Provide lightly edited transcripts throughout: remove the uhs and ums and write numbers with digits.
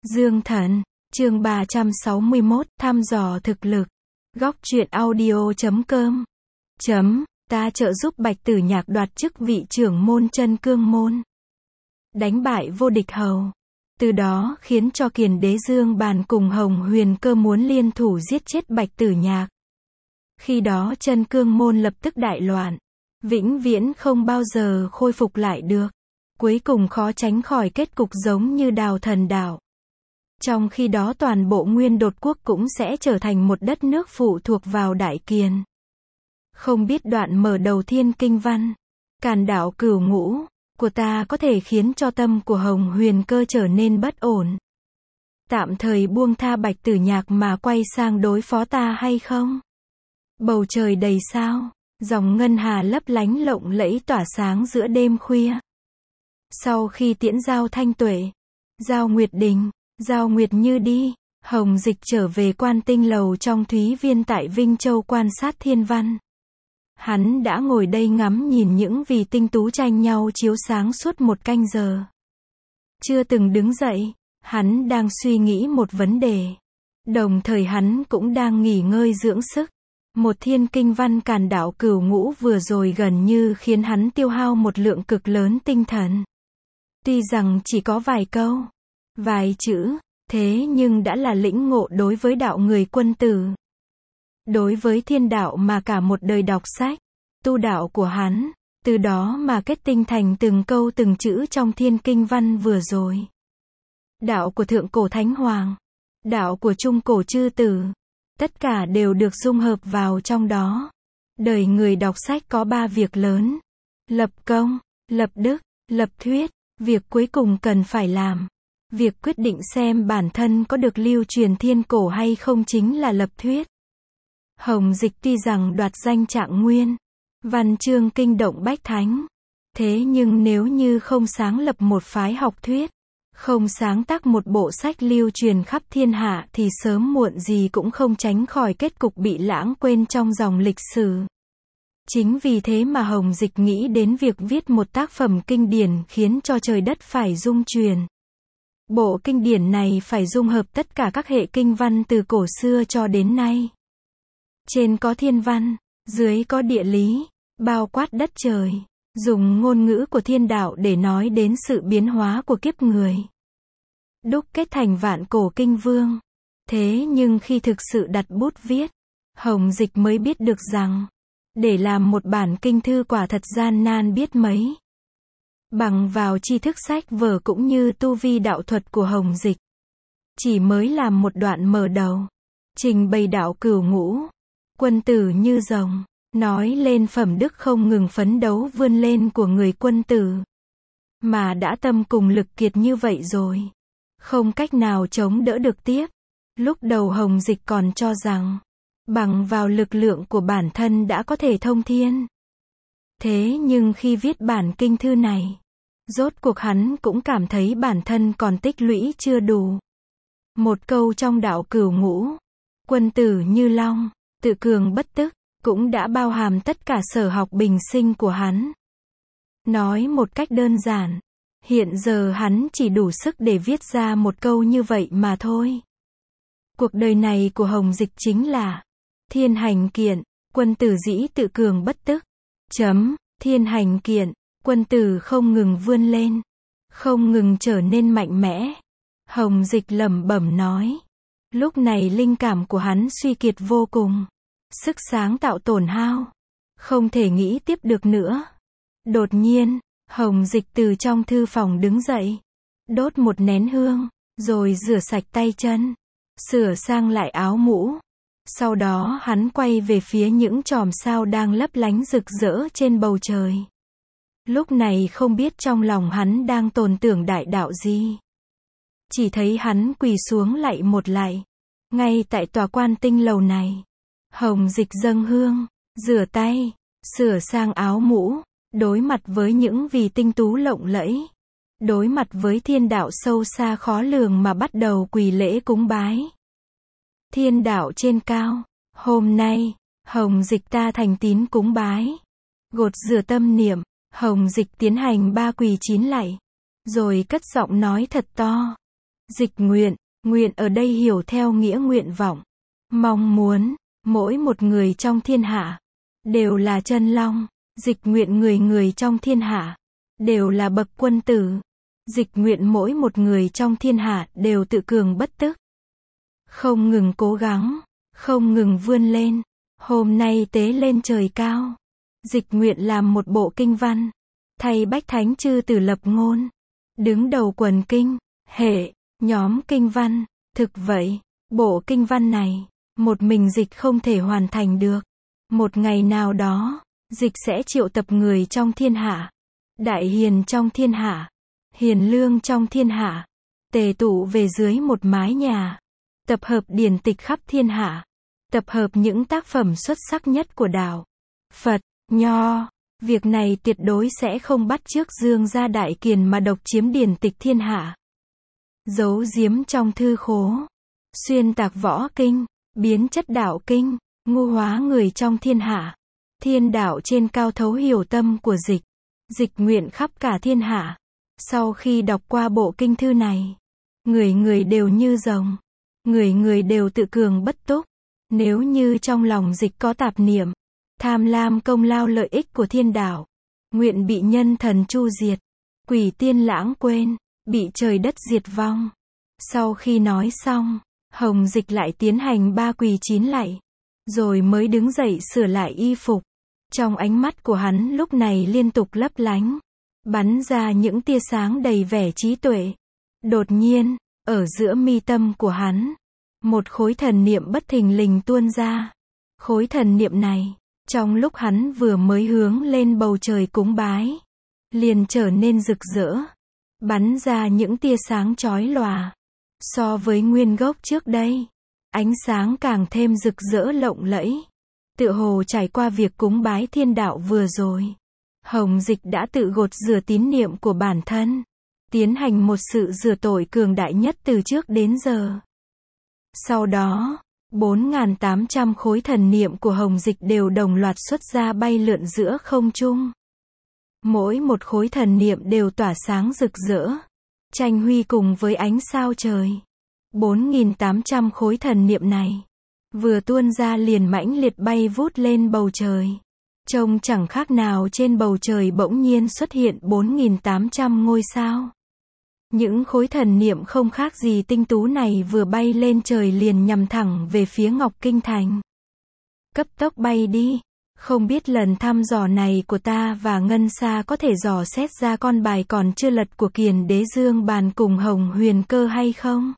Dương Thần, chương 361, thăm dò thực lực. Góc truyện audio.com. Ta trợ giúp Bạch Tử Nhạc đoạt chức vị trưởng môn Chân Cương môn. Đánh bại vô địch hầu. Từ đó khiến cho Kiền Đế Dương Bàn cùng Hồng Huyền Cơ muốn liên thủ giết chết Bạch Tử Nhạc. Khi đó Chân Cương môn lập tức đại loạn. Vĩnh viễn không bao giờ khôi phục lại được. Cuối cùng khó tránh khỏi kết cục giống như Đào Thần Đảo. Trong khi đó toàn bộ Nguyên Đột Quốc cũng sẽ trở thành một đất nước phụ thuộc vào Đại Kiền. Không biết đoạn mở đầu Thiên Kinh Văn, Càn Đạo Cửu Ngũ của ta có thể khiến cho tâm của Hồng Huyền Cơ trở nên bất ổn. Tạm thời buông tha Bạch Tử Nhạc mà quay sang đối phó ta hay không? Bầu trời đầy sao, dòng ngân hà lấp lánh lộng lẫy tỏa sáng giữa đêm khuya. Sau khi tiễn Giao Thanh Tuệ, Giao Nguyệt Đình, Giao Nguyệt Như đi, Hồng Dịch trở về Quan Tinh Lầu trong Thúy Viên tại Vinh Châu quan sát thiên văn. Hắn đã ngồi đây ngắm nhìn những vì tinh tú tranh nhau chiếu sáng suốt một canh giờ. Chưa từng đứng dậy, hắn đang suy nghĩ một vấn đề. Đồng thời hắn cũng đang nghỉ ngơi dưỡng sức. Một thiên kinh văn Càn Đạo Cửu Ngũ vừa rồi gần như khiến hắn tiêu hao một lượng cực lớn tinh thần. Tuy rằng chỉ có vài câu, vài chữ, thế nhưng đã là lĩnh ngộ đối với đạo người quân tử. Đối với thiên đạo mà cả một đời đọc sách, tu đạo của hắn, từ đó mà kết tinh thành từng câu từng chữ trong thiên kinh văn vừa rồi. Đạo của thượng cổ thánh hoàng, đạo của trung cổ chư tử, tất cả đều được dung hợp vào trong đó. Đời người đọc sách có 3 việc lớn: lập công, lập đức, lập thuyết. Việc cuối cùng cần phải làm, việc quyết định xem bản thân có được lưu truyền thiên cổ hay không chính là lập thuyết. Hồng Dịch tuy rằng đoạt danh trạng nguyên, văn chương kinh động bách thánh, thế nhưng nếu như không sáng lập một phái học thuyết, không sáng tác một bộ sách lưu truyền khắp thiên hạ thì sớm muộn gì cũng không tránh khỏi kết cục bị lãng quên trong dòng lịch sử. Chính vì thế mà Hồng Dịch nghĩ đến việc viết một tác phẩm kinh điển khiến cho trời đất phải rung chuyển. Bộ kinh điển này phải dung hợp tất cả các hệ kinh văn từ cổ xưa cho đến nay. Trên có thiên văn, dưới có địa lý, bao quát đất trời, dùng ngôn ngữ của thiên đạo để nói đến sự biến hóa của kiếp người. Đúc kết thành vạn cổ kinh vương. Thế nhưng khi thực sự đặt bút viết, Hồng Dịch mới biết được rằng, để làm một bản kinh thư quả thật gian nan biết mấy. Bằng vào tri thức sách vở cũng như tu vi đạo thuật của Hồng Dịch, chỉ mới làm một đoạn mở đầu, trình bày đạo cửu ngũ, quân tử như rồng, nói lên phẩm đức không ngừng phấn đấu vươn lên của người quân tử. Mà đã tâm cùng lực kiệt như vậy rồi, không cách nào chống đỡ được tiếp. Lúc đầu Hồng Dịch còn cho rằng, bằng vào lực lượng của bản thân đã có thể thông thiên. Thế nhưng khi viết bản kinh thư này, rốt cuộc hắn cũng cảm thấy bản thân còn tích lũy chưa đủ. Một câu trong đạo cửu ngũ, quân tử như long, tự cường bất tức, cũng đã bao hàm tất cả sở học bình sinh của hắn. Nói một cách đơn giản, hiện giờ hắn chỉ đủ sức để viết ra một câu như vậy mà thôi. Cuộc đời này của Hồng Dịch chính là thiên hành kiện, quân tử dĩ tự cường bất tức. Thiên hành kiện, quân tử không ngừng vươn lên, không ngừng trở nên mạnh mẽ. Hồng Dịch lẩm bẩm nói. Lúc này linh cảm của hắn suy kiệt vô cùng, sức sáng tạo tổn hao, không thể nghĩ tiếp được nữa. Đột nhiên, Hồng Dịch từ trong thư phòng đứng dậy, đốt một nén hương, rồi rửa sạch tay chân, sửa sang lại áo mũ. Sau đó hắn quay về phía những chòm sao đang lấp lánh rực rỡ trên bầu trời. Lúc này không biết trong lòng hắn đang tồn tưởng đại đạo gì. Chỉ thấy hắn quỳ xuống lạy một lạy. Ngay tại tòa Quan Tinh Lầu này, Hồng Dịch dâng hương, rửa tay, sửa sang áo mũ, đối mặt với những vì tinh tú lộng lẫy, đối mặt với thiên đạo sâu xa khó lường mà bắt đầu quỳ lễ cúng bái. Thiên đạo trên cao, hôm nay, Hồng Dịch ta thành tín cúng bái. Gột rửa tâm niệm, Hồng Dịch tiến hành 3 quỳ 9 lạy, rồi cất giọng nói thật to. Dịch nguyện, nguyện ở đây hiểu theo nghĩa nguyện vọng, mong muốn, mỗi một người trong thiên hạ, đều là chân long. Dịch nguyện người người trong thiên hạ, đều là bậc quân tử. Dịch nguyện mỗi một người trong thiên hạ đều tự cường bất tức. Không ngừng cố gắng, không ngừng vươn lên. Hôm nay tế lên trời cao. Dịch nguyện làm một bộ kinh văn, thay Bách Thánh chư tử lập ngôn. Đứng đầu quần kinh, hệ, nhóm kinh văn. Thực vậy, bộ kinh văn này, một mình dịch không thể hoàn thành được. Một ngày nào đó, dịch sẽ triệu tập người trong thiên hạ, đại hiền trong thiên hạ, hiền lương trong thiên hạ, tề tụ về dưới một mái nhà, tập hợp điển tịch khắp thiên hạ, tập hợp những tác phẩm xuất sắc nhất của đạo Phật, Nho. Việc này tuyệt đối sẽ không bắt chước Dương gia đại kiền mà độc chiếm điển tịch thiên hạ, giấu giếm trong thư khố, xuyên tạc võ kinh, biến chất đạo kinh, ngu hóa người trong thiên hạ. Thiên đạo trên cao thấu hiểu tâm của dịch. Dịch nguyện khắp cả thiên hạ. Sau khi đọc qua bộ kinh thư này, người người đều như rồng, người người đều tự cường bất túc. Nếu như trong lòng dịch có tạp niệm, tham lam công lao lợi ích của thiên đạo, nguyện bị nhân thần chu diệt, quỷ tiên lãng quên, bị trời đất diệt vong. Sau khi nói xong, Hồng Dịch lại tiến hành 3 quỳ 9 lạy, rồi mới đứng dậy sửa lại y phục. Trong ánh mắt của hắn lúc này liên tục lấp lánh, bắn ra những tia sáng đầy vẻ trí tuệ. Đột nhiên, ở giữa mi tâm của hắn, một khối thần niệm bất thình lình tuôn ra. Khối thần niệm này, trong lúc hắn vừa mới hướng lên bầu trời cúng bái, liền trở nên rực rỡ, bắn ra những tia sáng chói lòa. So với nguyên gốc trước đây, ánh sáng càng thêm rực rỡ lộng lẫy. Tựa hồ trải qua việc cúng bái thiên đạo vừa rồi, Hồng Dịch đã tự gột rửa tín niệm của bản thân, tiến hành một sự rửa tội cường đại nhất từ trước đến giờ. Sau đó, 4.800 khối thần niệm của Hồng Dịch đều đồng loạt xuất ra bay lượn giữa không trung. Mỗi một khối thần niệm đều tỏa sáng rực rỡ, tranh huy cùng với ánh sao trời. 4.800 khối thần niệm này vừa tuôn ra liền mãnh liệt bay vút lên bầu trời. Trông chẳng khác nào trên bầu trời bỗng nhiên xuất hiện 4.800 ngôi sao. Những khối thần niệm không khác gì tinh tú này vừa bay lên trời liền nhằm thẳng về phía Ngọc Kinh Thành. Cấp tốc bay đi. Không biết lần thăm dò này của ta và Ngân Sa có thể dò xét ra con bài còn chưa lật của Kiền Đế Dương Bàn cùng Hồng Huyền Cơ hay không?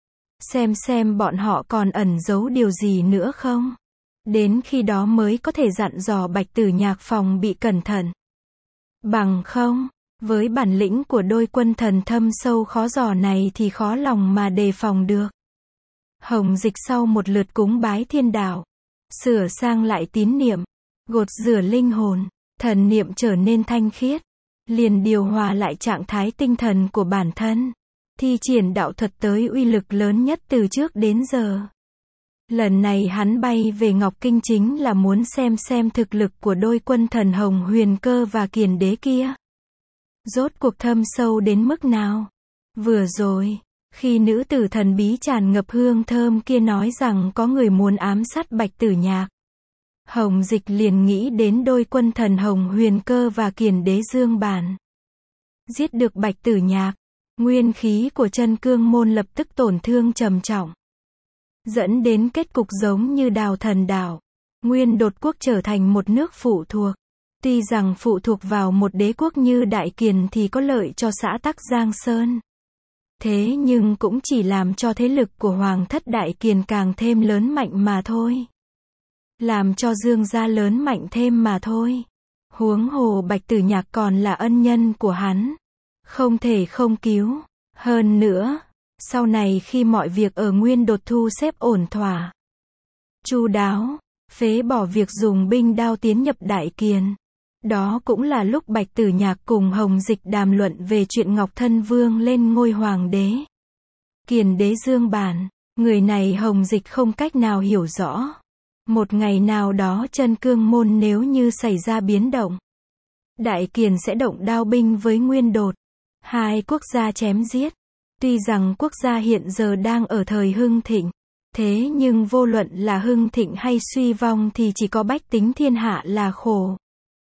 Xem bọn họ còn ẩn giấu điều gì nữa không? Đến khi đó mới có thể dặn dò Bạch Tử Nhạc phòng bị cẩn thận. Bằng không, với bản lĩnh của đôi quân thần thâm sâu khó dò này thì khó lòng mà đề phòng được. Hồng Dịch sau một lượt cúng bái thiên đạo, sửa sang lại tín niệm, gột rửa linh hồn, thần niệm trở nên thanh khiết, liền điều hòa lại trạng thái tinh thần của bản thân, thi triển đạo thuật tới uy lực lớn nhất từ trước đến giờ. Lần này hắn bay về Ngọc Kinh chính là muốn xem thực lực của đôi quân thần Hồng Huyền Cơ và Kiền Đế kia rốt cuộc thâm sâu đến mức nào. Vừa rồi, khi nữ tử thần bí tràn ngập hương thơm kia nói rằng có người muốn ám sát Bạch Tử Nhạc, Hồng Dịch liền nghĩ đến đôi quân thần Hồng Huyền Cơ và Kiền Đế Dương Bản. Giết được Bạch Tử Nhạc, nguyên khí của Chân Cương môn lập tức tổn thương trầm trọng, dẫn đến kết cục giống như Đào Thần Đảo, Nguyên Đột quốc trở thành một nước phụ thuộc. Tuy rằng phụ thuộc vào một đế quốc như Đại Kiền thì có lợi cho xã tắc Giang Sơn, thế nhưng cũng chỉ làm cho thế lực của Hoàng thất Đại Kiền càng thêm lớn mạnh mà thôi. Làm cho Dương gia lớn mạnh thêm mà thôi. Huống hồ Bạch Tử Nhạc còn là ân nhân của hắn, không thể không cứu. Hơn nữa, sau này khi mọi việc ở Nguyên Đột thu xếp ổn thỏa, chu đáo, phế bỏ việc dùng binh đao tiến nhập Đại Kiền, đó cũng là lúc Bạch Tử Nhạc cùng Hồng Dịch đàm luận về chuyện Ngọc Thân Vương lên ngôi hoàng đế. Kiền Đế Dương Bản, người này Hồng Dịch không cách nào hiểu rõ. Một ngày nào đó Chân Cương môn nếu như xảy ra biến động, Đại Kiền sẽ động đao binh với Nguyên Đột, hai quốc gia chém giết, Tuy rằng quốc gia hiện giờ đang ở thời hưng thịnh, thế nhưng vô luận là hưng thịnh hay suy vong thì chỉ có bách tính thiên hạ là khổ.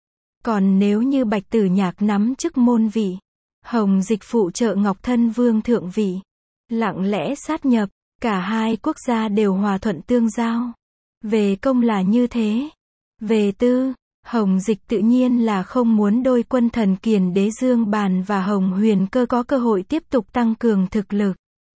Còn nếu như Bạch Tử Nhạc nắm chức môn vị, Hồng Dịch phụ trợ Ngọc Thân Vương thượng vị, lặng lẽ sát nhập, cả hai quốc gia đều hòa thuận tương giao. Về công là như thế. Về tư, Hồng Dịch tự nhiên là không muốn đôi quân thần Kiền Đế Dương Bàn và Hồng Huyền Cơ có cơ hội tiếp tục tăng cường thực lực.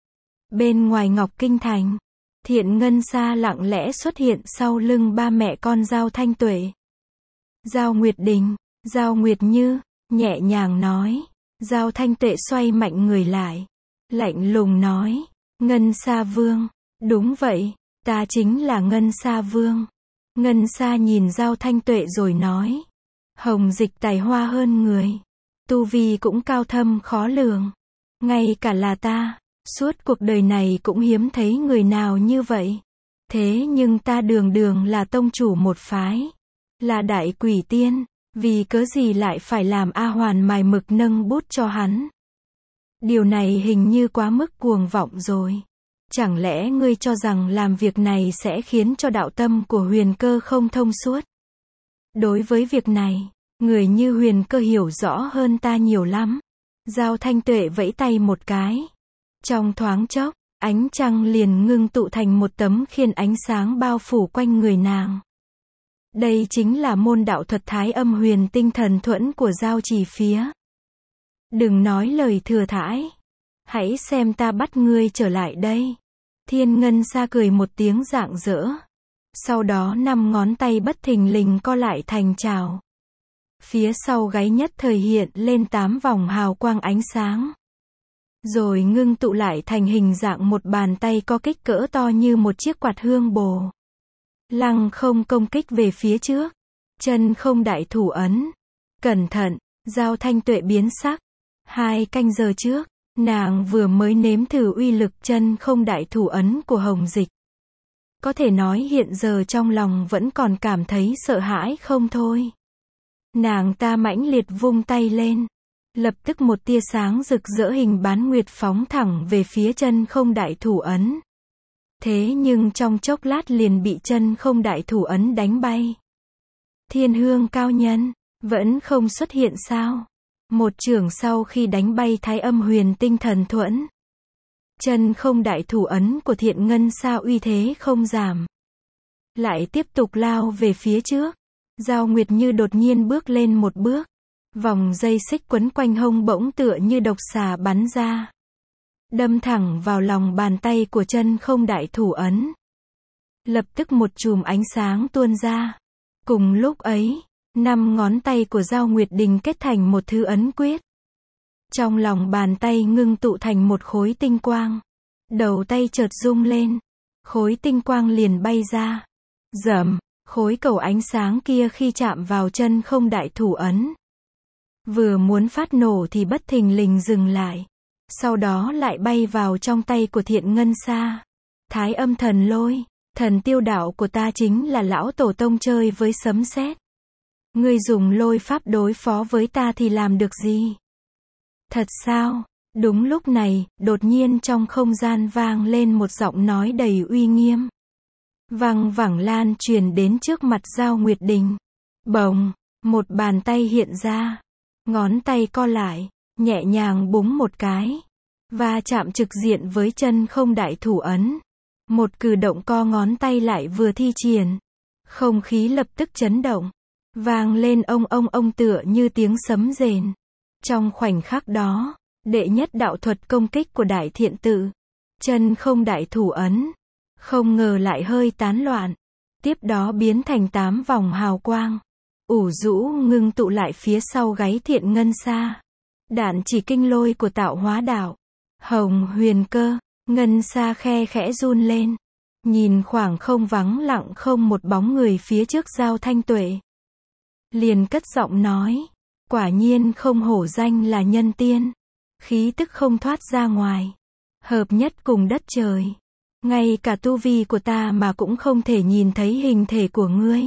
Bên ngoài Ngọc Kinh Thành, Thiện Ngân Sa lặng lẽ xuất hiện sau lưng ba mẹ con Giao Thanh Tuệ. Giao Nguyệt Đình, Giao Nguyệt Như, nhẹ nhàng nói. Giao Thanh Tuệ xoay mạnh người lại, lạnh lùng nói, Ngân Sa Vương, đúng vậy, ta chính là Ngân Sa Vương. Ngân Sa nhìn Giao Thanh Tuệ rồi nói, Hồng Dịch tài hoa hơn người, tu vi cũng cao thâm khó lường, ngay cả là ta, suốt cuộc đời này cũng hiếm thấy người nào như vậy. Thế nhưng ta đường đường là tông chủ một phái, là đại quỷ tiên, vì cớ gì lại phải làm A Hoàn mài mực nâng bút cho hắn? Điều này hình như quá mức cuồng vọng rồi. Chẳng lẽ ngươi cho rằng làm việc này sẽ khiến cho đạo tâm của Huyền Cơ không thông suốt? Đối với việc này, người như Huyền Cơ hiểu rõ hơn ta nhiều lắm. Giao Thanh Tuệ vẫy tay một cái. Trong thoáng chốc, ánh trăng liền ngưng tụ thành một tấm khiên ánh sáng bao phủ quanh người nàng. Đây chính là môn đạo thuật Thái Âm Huyền Tinh Thần Thuẫn của Giao Chỉ Phía. Đừng nói lời thừa thãi. Hãy xem ta bắt ngươi trở lại đây. Thiên Ngân Sa cười một tiếng rạng rỡ. Sau đó 5 ngón tay bất thình lình co lại thành chảo. Phía sau gáy nhất thời hiện lên 8 vòng hào quang ánh sáng. Rồi ngưng tụ lại thành hình dạng một bàn tay có kích cỡ to như một chiếc quạt hương bồ. Lăng không công kích về phía trước. Chân không đại thủ ấn. Cẩn thận, Giao Thanh Tuệ biến sắc. 2 canh giờ trước, nàng vừa mới nếm thử uy lực chân không đại thủ ấn của Hồng Dịch. Có thể nói hiện giờ trong lòng vẫn còn cảm thấy sợ hãi không thôi. Nàng ta mãnh liệt vung tay lên. Lập tức một tia sáng rực rỡ hình bán nguyệt phóng thẳng về phía chân không đại thủ ấn. Thế nhưng trong chốc lát liền bị chân không đại thủ ấn đánh bay. Thiên Hương cao nhân, vẫn không xuất hiện sao? Một chưởng sau khi đánh bay Thái Âm Huyền Tinh Thần Thuẫn. Chân không đại thủ ấn của Thiện Ngân Sa uy thế không giảm. Lại tiếp tục lao về phía trước. Giao Nguyệt Như đột nhiên bước lên một bước. Vòng dây xích quấn quanh hông bỗng tựa như độc xà bắn ra. Đâm thẳng vào lòng bàn tay của chân không đại thủ ấn. Lập tức một chùm ánh sáng tuôn ra. Cùng lúc ấy, 5 ngón tay của Giao Nguyệt Đình kết thành một thứ ấn quyết. Trong lòng bàn tay ngưng tụ thành một khối tinh quang. Đầu tay chợt rung lên. Khối tinh quang liền bay ra. Rầm, khối cầu ánh sáng kia khi chạm vào chân không đại thủ ấn. Vừa muốn phát nổ thì bất thình lình dừng lại. Sau đó lại bay vào trong tay của Thiện Ngân Sa. Thái Âm Thần Lôi, thần tiêu đạo của ta chính là lão tổ tông chơi với sấm sét. Ngươi dùng lôi pháp đối phó với ta thì làm được gì? Thật sao? Đúng lúc này, đột nhiên trong không gian vang lên một giọng nói đầy uy nghiêm. Vang vẳng lan truyền đến trước mặt Giao Nguyệt Đình. Bồng, một bàn tay hiện ra. Ngón tay co lại, nhẹ nhàng búng một cái. Và chạm trực diện với chân không đại thủ ấn. Một cử động co ngón tay lại vừa thi triển. Không khí lập tức chấn động. Vang lên ông tựa như tiếng sấm rền. Trong khoảnh khắc đó, đệ nhất đạo thuật công kích của Đại Thiện Tự. Chân không đại thủ ấn. Không ngờ lại hơi tán loạn. Tiếp đó biến thành 8 vòng hào quang. Ủ rũ ngưng tụ lại phía sau gáy Thiện Ngân Sa. Đạn chỉ kinh lôi của Tạo Hóa Đạo. Hồng Huyền Cơ, Ngân Sa khe khẽ run lên. Nhìn khoảng không vắng lặng không một bóng người phía trước Giao Thanh Tuệ. Liền cất giọng nói. Quả nhiên không hổ danh là nhân tiên. Khí tức không thoát ra ngoài. Hợp nhất cùng đất trời. Ngay cả tu vi của ta mà cũng không thể nhìn thấy hình thể của ngươi.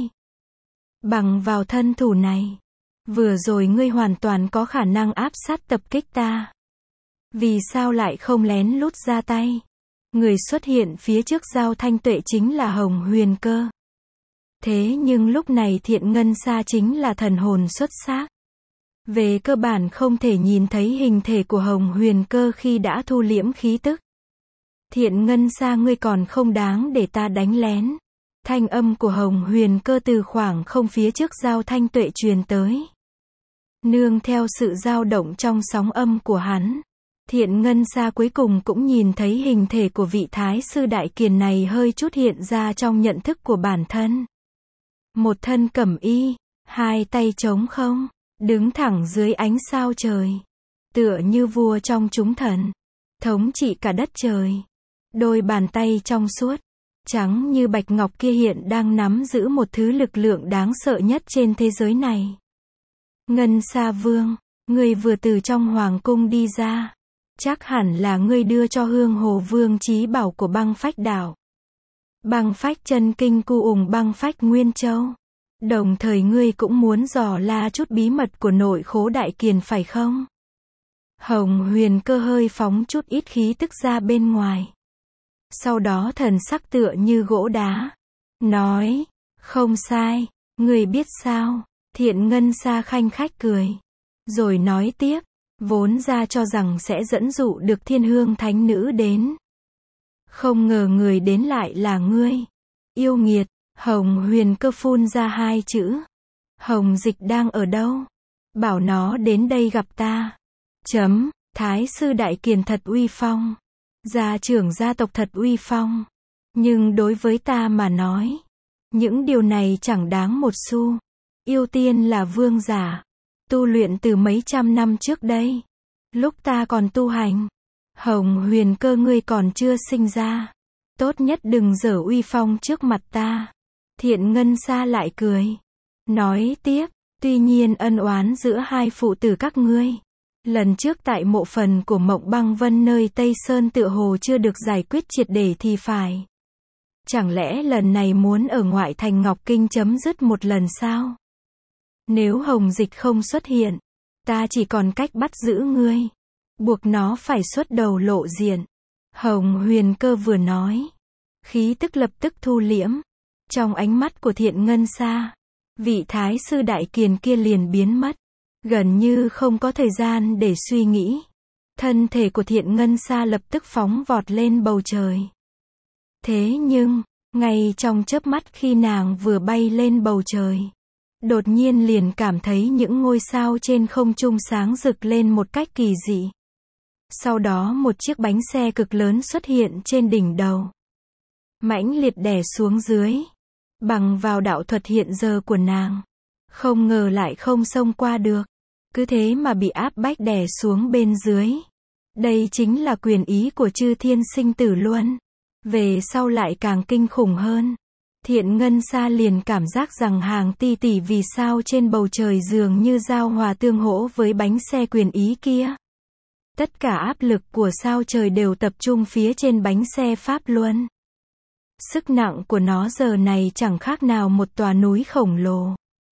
Bằng vào thân thủ này. Vừa rồi ngươi hoàn toàn có khả năng áp sát tập kích ta. Vì sao lại không lén lút ra tay? Người xuất hiện phía trước Giao Thanh Tuệ chính là Hồng Huyền Cơ. Thế nhưng lúc này Thiện Ngân Sa chính là thần hồn xuất xác. Về cơ bản không thể nhìn thấy hình thể của Hồng Huyền Cơ khi đã thu liễm khí tức. Thiện Ngân Sa, ngươi còn không đáng để ta đánh lén. Thanh âm của Hồng Huyền Cơ từ khoảng không phía trước Giao Thanh Tuệ truyền tới. Nương theo sự dao động trong sóng âm của hắn, Thiện Ngân Sa cuối cùng cũng nhìn thấy hình thể của vị Thái sư đại kiền này hơi chút hiện ra trong nhận thức của bản thân. Một thân cẩm y, hai tay trống không, đứng thẳng dưới ánh sao trời. Tựa như vua trong chúng thần, thống trị cả đất trời. Đôi bàn tay trong suốt, trắng như bạch ngọc kia hiện đang nắm giữ một thứ lực lượng đáng sợ nhất trên thế giới này. Ngân Sa Vương, ngươi vừa từ trong hoàng cung đi ra. Chắc hẳn là ngươi đưa cho Hương Hồ Vương chí bảo của Băng Phách Đảo. Băng Phách Chân Kinh Cu Ùng Băng Phách Nguyên Châu. Đồng thời ngươi cũng muốn dò la chút bí mật của nội khố đại kiền phải không? Hồng Huyền Cơ hơi phóng chút ít khí tức ra bên ngoài. Sau đó thần sắc tựa như gỗ đá. Nói, không sai, ngươi biết sao? Thiện Ngân Sa khanh khách cười. Rồi nói tiếp, vốn ra cho rằng sẽ dẫn dụ được Thiên Hương Thánh Nữ đến. Không ngờ người đến lại là ngươi. Yêu nghiệt. Hồng Huyền Cơ phun ra hai chữ. Hồng Dịch đang ở đâu? Bảo nó đến đây gặp ta. Thái sư đại kiền thật uy phong. Gia trưởng gia tộc thật uy phong. Nhưng đối với ta mà nói, những điều này chẳng đáng một xu. Yêu tiên là vương giả. Tu luyện từ mấy trăm năm trước đây. Lúc ta còn tu hành. Hồng Huyền Cơ, ngươi còn chưa sinh ra. Tốt nhất đừng giở uy phong trước mặt ta. Thiện Ngân Sa lại cười. Nói tiếp, tuy nhiên ân oán giữa hai phụ tử các ngươi. Lần trước tại mộ phần của Mộng Băng Vân nơi Tây Sơn tựa hồ chưa được giải quyết triệt để thì phải. Chẳng lẽ lần này muốn ở ngoại thành Ngọc Kinh chấm dứt một lần sao? Nếu Hồng Dịch không xuất hiện, ta chỉ còn cách bắt giữ ngươi. Buộc nó phải xuất đầu lộ diện. Hồng Huyền Cơ vừa nói. Khí tức lập tức thu liễm. Trong ánh mắt của Thiện Ngân Sa, vị Thái sư đại kiền kia liền biến mất. Gần như không có thời gian để suy nghĩ. Thân thể của Thiện Ngân Sa lập tức phóng vọt lên bầu trời. Thế nhưng, ngay trong chớp mắt khi nàng vừa bay lên bầu trời, đột nhiên liền cảm thấy những ngôi sao trên không trung sáng rực lên một cách kỳ dị. Sau đó một chiếc bánh xe cực lớn xuất hiện trên đỉnh đầu. Mãnh liệt đè xuống dưới. Bằng vào đạo thuật hiện giờ của nàng. Không ngờ lại không xông qua được. Cứ thế mà bị áp bách đè xuống bên dưới. Đây chính là quyền ý của chư thiên sinh tử luân. Về sau lại càng kinh khủng hơn. Thiện Ngân Sa liền cảm giác rằng hàng tỷ tỷ vì sao trên bầu trời dường như giao hòa tương hỗ với bánh xe quyền ý kia. Tất cả áp lực của sao trời đều tập trung phía trên bánh xe Pháp Luân. Sức nặng của nó giờ này chẳng khác nào một tòa núi khổng lồ.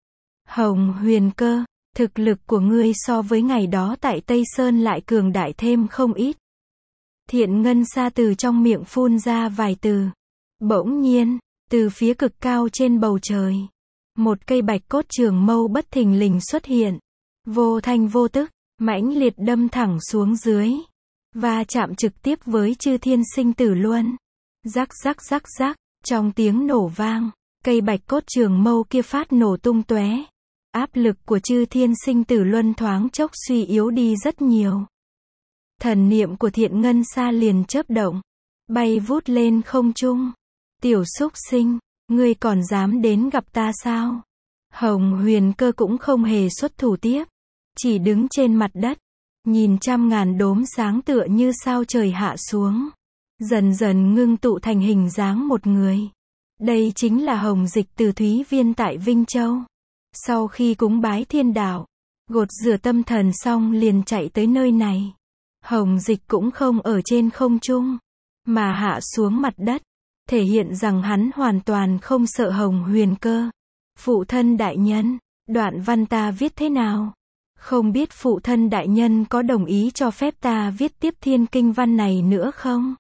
Hồng Huyền Cơ, thực lực của ngươi so với ngày đó tại Tây Sơn lại cường đại thêm không ít. Thiện Ngân Sa từ trong miệng phun ra vài từ. Bỗng nhiên, từ phía cực cao trên bầu trời, một cây bạch cốt trường mâu bất thình lình xuất hiện. Vô thanh vô tức, mãnh liệt đâm thẳng xuống dưới. Và chạm trực tiếp với chư thiên sinh tử luân. Rắc rắc rắc rắc, trong tiếng nổ vang, cây bạch cốt trường mâu kia phát nổ tung tóe. Áp lực của chư thiên sinh tử luân thoáng chốc suy yếu đi rất nhiều. Thần niệm của Thiện Ngân Sa liền chớp động, bay vút lên không trung. Tiểu súc sinh, ngươi còn dám đến gặp ta sao? Hồng Huyền Cơ cũng không hề xuất thủ tiếp, chỉ đứng trên mặt đất, nhìn trăm ngàn đốm sáng tựa như sao trời hạ xuống. Dần dần ngưng tụ thành hình dáng một người. Đây chính là Hồng Dịch từ Thúy Viên tại Vinh Châu. Sau khi cúng bái thiên đạo, gột rửa tâm thần xong liền chạy tới nơi này. Hồng Dịch cũng không ở trên không trung, mà hạ xuống mặt đất, thể hiện rằng hắn hoàn toàn không sợ Hồng Huyền Cơ. Phụ thân đại nhân, đoạn văn ta viết thế nào? Không biết phụ thân đại nhân có đồng ý cho phép ta viết tiếp thiên kinh văn này nữa không?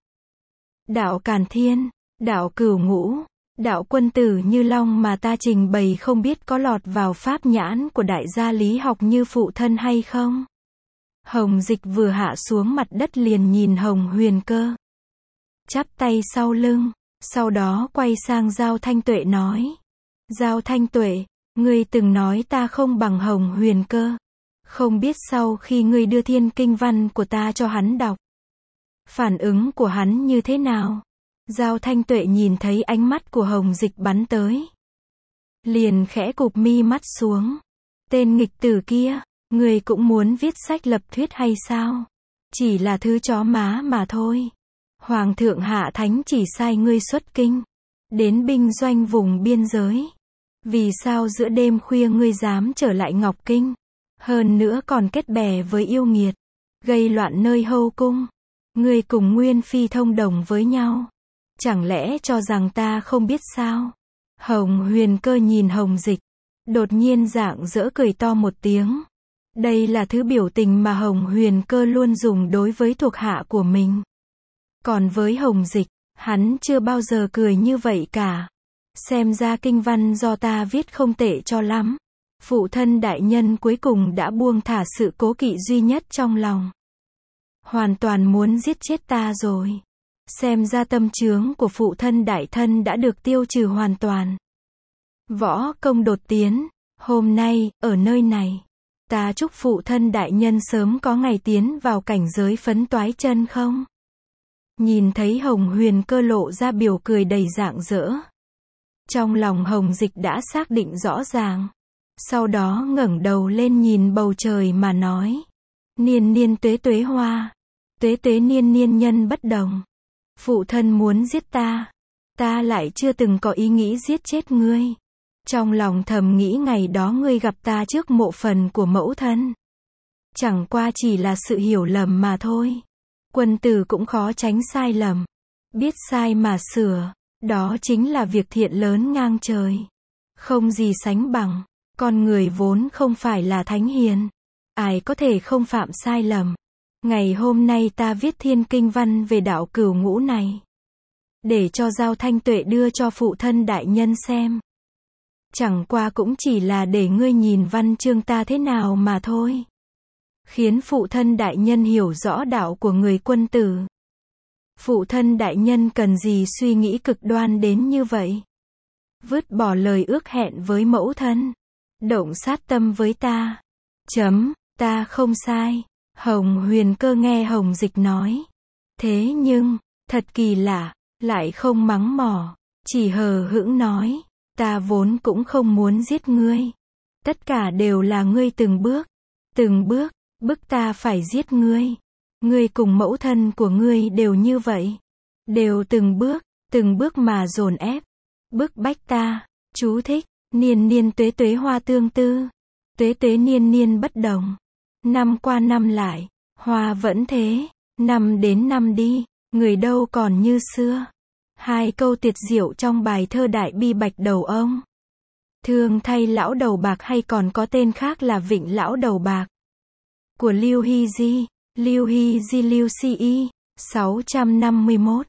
Đạo Càn Thiên, đạo Cửu Ngũ, đạo Quân Tử Như Long mà ta trình bày không biết có lọt vào pháp nhãn của đại gia lý học như phụ thân hay không? Hồng Dịch vừa hạ xuống mặt đất liền nhìn Hồng Huyền Cơ. Chắp tay sau lưng, sau đó quay sang Giao Thanh Tuệ nói. Giao Thanh Tuệ, ngươi từng nói ta không bằng Hồng Huyền Cơ. Không biết sau khi ngươi đưa thiên kinh văn của ta cho hắn đọc, phản ứng của hắn như thế nào? Giao Thanh Tuệ nhìn thấy ánh mắt của Hồng Dịch bắn tới, liền khẽ cụp mi mắt xuống. Tên nghịch tử kia, ngươi cũng muốn viết sách lập thuyết hay sao? Chỉ là thứ chó má mà thôi. Hoàng thượng hạ thánh chỉ sai ngươi xuất kinh, đến binh doanh vùng biên giới. Vì sao giữa đêm khuya ngươi dám trở lại Ngọc Kinh? Hơn nữa còn kết bè với yêu nghiệt, gây loạn nơi hậu cung. Ngươi cùng Nguyên Phi thông đồng với nhau. Chẳng lẽ cho rằng ta không biết sao? Hồng Huyền Cơ nhìn Hồng Dịch, đột nhiên rạng rỡ cười to một tiếng. Đây là thứ biểu tình mà Hồng Huyền Cơ luôn dùng đối với thuộc hạ của mình. Còn với Hồng Dịch, hắn chưa bao giờ cười như vậy cả. Xem ra kinh văn do ta viết không tệ cho lắm. Phụ thân đại nhân cuối cùng đã buông thả sự cố kỵ duy nhất trong lòng. Hoàn toàn muốn giết chết ta rồi. Xem ra tâm chướng của phụ thân đại thân đã được tiêu trừ hoàn toàn. Võ công đột tiến, hôm nay, ở nơi này, ta chúc phụ thân đại nhân sớm có ngày tiến vào cảnh giới phấn toái chân không? Nhìn thấy Hồng Huyền Cơ lộ ra biểu cười đầy rạng rỡ. Trong lòng Hồng Dịch đã xác định rõ ràng. Sau đó ngẩng đầu lên nhìn bầu trời mà nói. Niên niên tuế tuế hoa. Tuế tuế niên niên nhân bất đồng. Phụ thân muốn giết ta. Ta lại chưa từng có ý nghĩ giết chết ngươi. Trong lòng thầm nghĩ ngày đó ngươi gặp ta trước mộ phần của mẫu thân. Chẳng qua chỉ là sự hiểu lầm mà thôi. Quân tử cũng khó tránh sai lầm. Biết sai mà sửa, đó chính là việc thiện lớn ngang trời. Không gì sánh bằng. Con người vốn không phải là thánh hiền. Ai có thể không phạm sai lầm. Ngày hôm nay ta viết thiên kinh văn về đạo Cửu Ngũ này, để cho Giao Thanh Tuệ đưa cho phụ thân đại nhân xem. Chẳng qua cũng chỉ là để ngươi nhìn văn chương ta thế nào mà thôi. Khiến phụ thân đại nhân hiểu rõ đạo của người quân tử. Phụ thân đại nhân cần gì suy nghĩ cực đoan đến như vậy? Vứt bỏ lời ước hẹn với mẫu thân. Động sát tâm với ta. Ta không sai. Hồng Huyền Cơ nghe Hồng Dịch nói. Thế nhưng, thật kỳ lạ, lại không mắng mỏ, chỉ hờ hững nói. Ta vốn cũng không muốn giết ngươi. Tất cả đều là ngươi từng bước, bức ta phải giết ngươi. Ngươi cùng mẫu thân của ngươi đều như vậy. Đều từng bước mà dồn ép, bức bách ta. Chú thích, niên niên tuế tuế hoa tương tư. Tuế tuế niên niên bất đồng. Năm qua năm lại, hoa vẫn thế. Năm đến năm đi, người đâu còn như xưa. Hai câu tuyệt diệu trong bài thơ Đại Bi Bạch Đầu Ông. Thương thay lão đầu bạc hay còn có tên khác là Vịnh Lão Đầu Bạc. Của Lưu Hy Di, Lưu Sĩ, 651,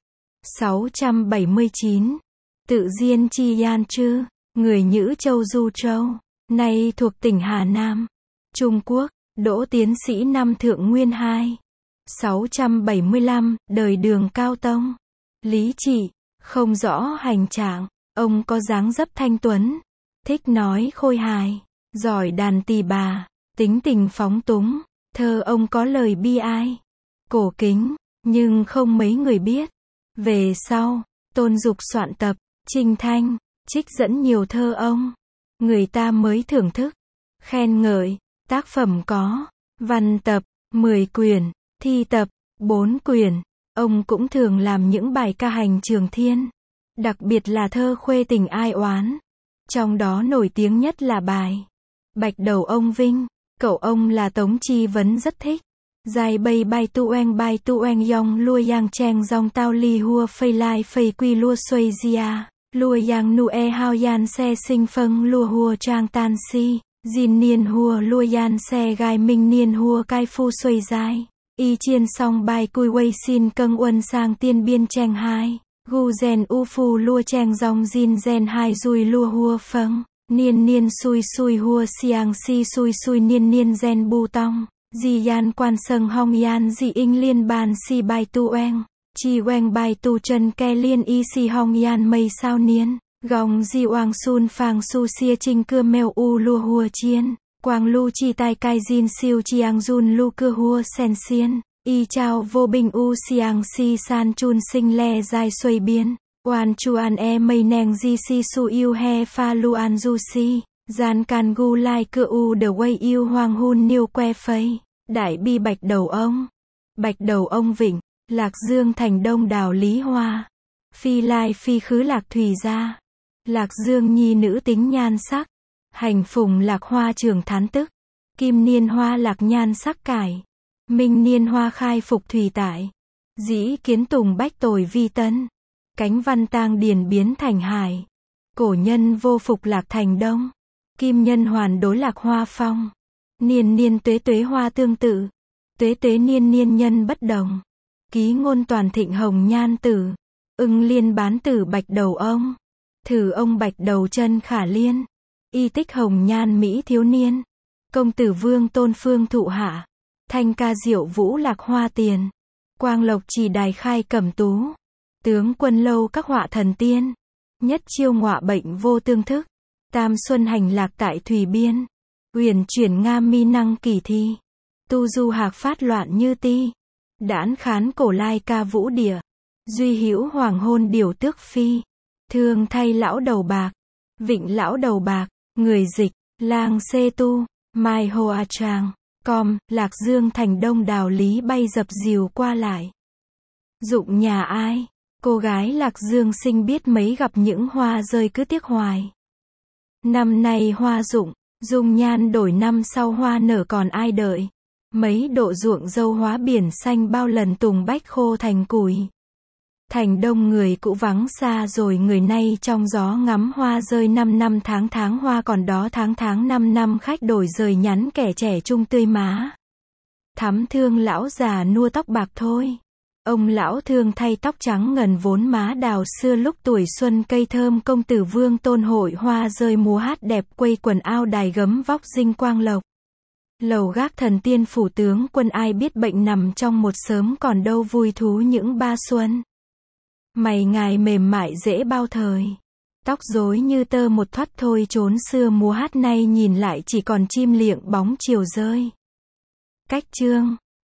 679. Tự Diên Chi Yan Trư, người Nhữ Châu Du Châu, nay thuộc tỉnh Hà Nam, Trung Quốc, đỗ tiến sĩ năm Thượng Nguyên 2. 675, đời Đường Cao Tông. Lý trị, không rõ hành trạng, ông có dáng dấp thanh tuấn, thích nói khôi hài, giỏi đàn tỳ bà, tính tình phóng túng. Thơ ông có lời bi ai, cổ kính, nhưng không mấy người biết. Về sau, Tôn Dục soạn tập, Trinh Thanh, trích dẫn nhiều thơ ông. Người ta mới thưởng thức, khen ngợi. Tác phẩm có, văn tập, 10 quyển, thi tập, 4 quyển. Ông cũng thường làm những bài ca hành trường thiên. Đặc biệt là thơ khuê tình ai oán. Trong đó nổi tiếng nhất là bài Bạch Đầu Ông Vinh. Cậu ông là Tống Chi Vấn rất thích. Dài bay bay tu oeng yong lua yang cheng dong tao li hua phây lai phây quy lua xuây zia. Lua yang nu e hao yan se sinh phân lua hua trang tan si. Jin niên hua lua yan xe gai minh niên hua cai phu xuôi dai. Y chiên song bai cui wei xin câng uân sang tiên biên cheng hai. Gu gen u phu lua cheng dòng jin gen hai dui lua hua phâng. Niên niên xui xui hua xiang si xui xui niên niên gen bu tong. Di yan quan sâng hong yan di inh liên bàn si bai tu oeng. Chi oeng bai tu chân ke liên y si hong yan mây sao niên. Gong di oang sun phang su xia trinh cưa mèo u lua hua chiên. Quang lu chi tai cai jin siêu chiang jun lu cưa hua sen xiên. Y chao vô bình u xiang si san chun sinh le dai xuôi biên. Oan chuan e mây neng di si su yêu he pha lu an du si. Gian can gu lai cưa u de wei yêu hoàng hun niêu que phây. Đại bi bạch đầu ông. Bạch đầu ông vịnh. Lạc Dương thành đông đào lý hoa. Phi lai phi khứ lạc thủy gia. Lạc Dương nhi nữ tính nhan sắc. Hành phùng lạc hoa trường thán tức. Kim niên hoa lạc nhan sắc cải. Minh niên hoa khai phục thủy tại. Dĩ kiến tùng bách tồi vi tân. Cánh văn tang điền biến thành hải. Cổ nhân vô phục lạc thành đông. Kim nhân hoàn đối lạc hoa phong. Niên niên tuế tuế hoa tương tự. Tuế tuế niên niên nhân bất đồng. Ký ngôn toàn thịnh hồng nhan tử. Ưng liên bán tử bạch đầu ông. Thử ông bạch đầu chân khả liên. Y tích hồng nhan mỹ thiếu niên. Công tử vương tôn phương thụ hạ. Thanh ca diệu vũ lạc hoa tiền. Quang lộc chỉ đài khai cẩm tú. Tướng quân lâu các họa thần tiên. Nhất chiêu ngọa bệnh vô tương thức. Tam xuân hành lạc tại thủy biên. Huyền chuyển nga mi năng kỳ thi. Tu du hạc phát loạn như ti. Đãn khán cổ lai ca vũ địa. Duy hữu hoàng hôn điều tước phi. Thương thay lão đầu bạc. Vịnh lão đầu bạc. Người dịch. Lang xê tu. Mai hoa tràng. Com. Lạc Dương thành đông đào lý bay dập dìu qua lại. Dụng nhà ai? Cô gái Lạc Dương sinh biết mấy gặp những hoa rơi cứ tiếc hoài. Năm nay hoa rụng. Dung nhan đổi năm sau hoa nở còn ai đợi. Mấy độ ruộng dâu hóa biển xanh bao lần tùng bách khô thành củi. Thành đông người cũ vắng xa rồi người nay trong gió ngắm hoa rơi 5 năm tháng hoa còn đó tháng 5 năm khách đổi rời nhắn kẻ trẻ trung tươi má. Thắm thương lão già nua tóc bạc thôi. Ông lão thương thay tóc trắng ngần vốn má đào xưa lúc tuổi xuân cây thơm công tử vương tôn hội hoa rơi múa hát đẹp quây quần ao đài gấm vóc dinh quang lộc. Lầu gác thần tiên phủ tướng quân ai biết bệnh nằm trong một sớm còn đâu vui thú những ba xuân. Mày ngài mềm mại dễ bao thời. Tóc rối như tơ một thoát thôi trốn xưa múa hát nay nhìn lại chỉ còn chim liệng bóng chiều rơi. Cách chương